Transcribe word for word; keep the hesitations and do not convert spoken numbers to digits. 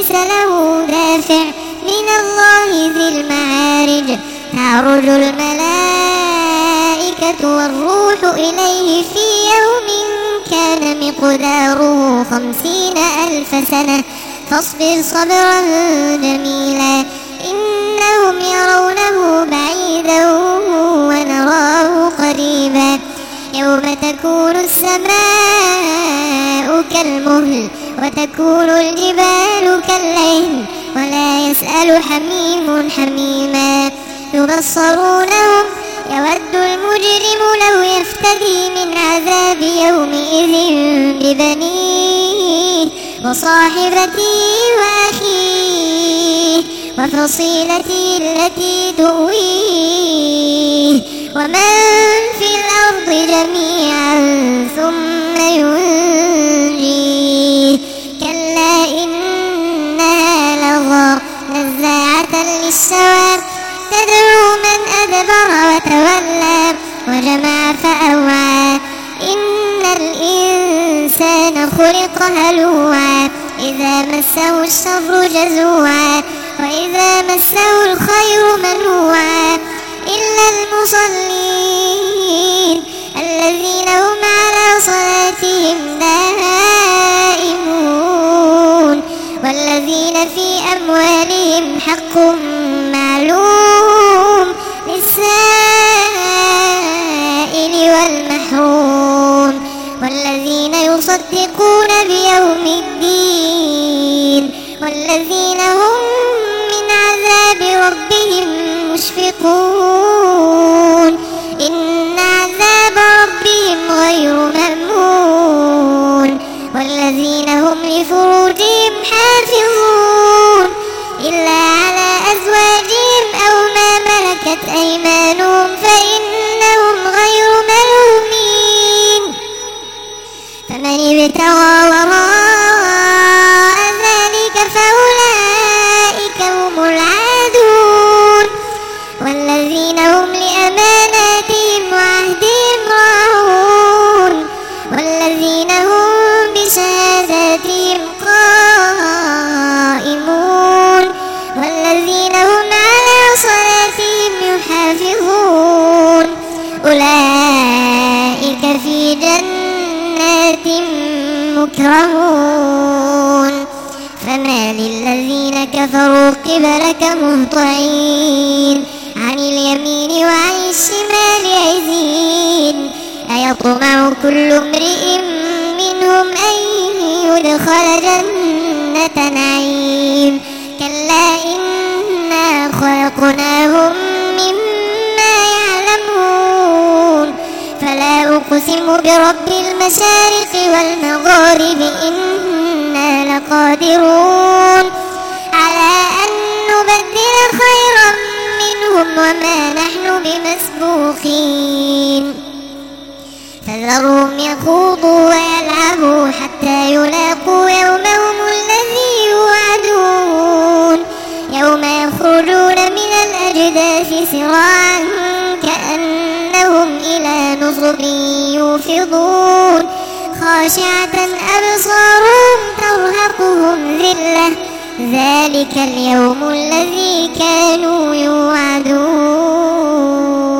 ليس له دافع من الله ذي المعارج تعرج الملائكة والروح إليه في يوم كان مقداره خمسين ألف سنة فاصبر صبرا جميلا إنهم يرونه بعيدا ونراه قريبا يوم تكون السماء كالمهل وتكون الجبال كالعهن ولا يسأل حميم حميما يبصرونهم يود المجرم لو يفتدي من عذاب يومئذ ببنيه وصاحبته وأخيه وفصيلته التي تؤويه ومن في الأرض جميعا ثم ينجيه كلا إنها لظى نزاعة للشوى تدعو من أدبر وتولى وجمع فأوعى إن الإنسان خلق هلوعا إذا مسه الشر جزوعا وإذا مسه الخير منوعا إلا المصلين الذين هم على صلاتهم دائمون والذين في أموالهم حق معلوم للسائل والمحروم والذين يصدقون بيوم الدين والذين هم من عذاب ربهم مشفقون إن عذاب ربهم غير مأمون والذين هم لفروجهم حافظون إلا على أزواجهم أو ما ملكت أيمانهم فإنهم غير ملومين فمن ابتغى وراء ذلك فأولئك هم العادون والذين هم لأماناتهم وعهدهم راعون والذين هم بشهاداتهم قائمون والذين هم على صلاتهم يحافظون أولئك في جنات مكرمون فما للذين كفروا قبلك مهطعين عن اليمين وعن الشمال عزين أيطمع كل امرئ منهم أن يدخل جنة نعيم كلا إنا خلقناهم مما يعلمون فلا أقسم برب المشارق والمغارب إنا لقادرون على أن نبدل خيرا منهم وما نحن بمسبوقين فذرهم يخوضوا ويلعبوا حتى يلاقوا يومهم الذي يوعدون يوم يخرجون من الأجداث سراعا كأنهم إلى نصب يوفضون خاشعة أبصارهم ترهقهم ذلة ذلك اليوم الذي كانوا يوعدون.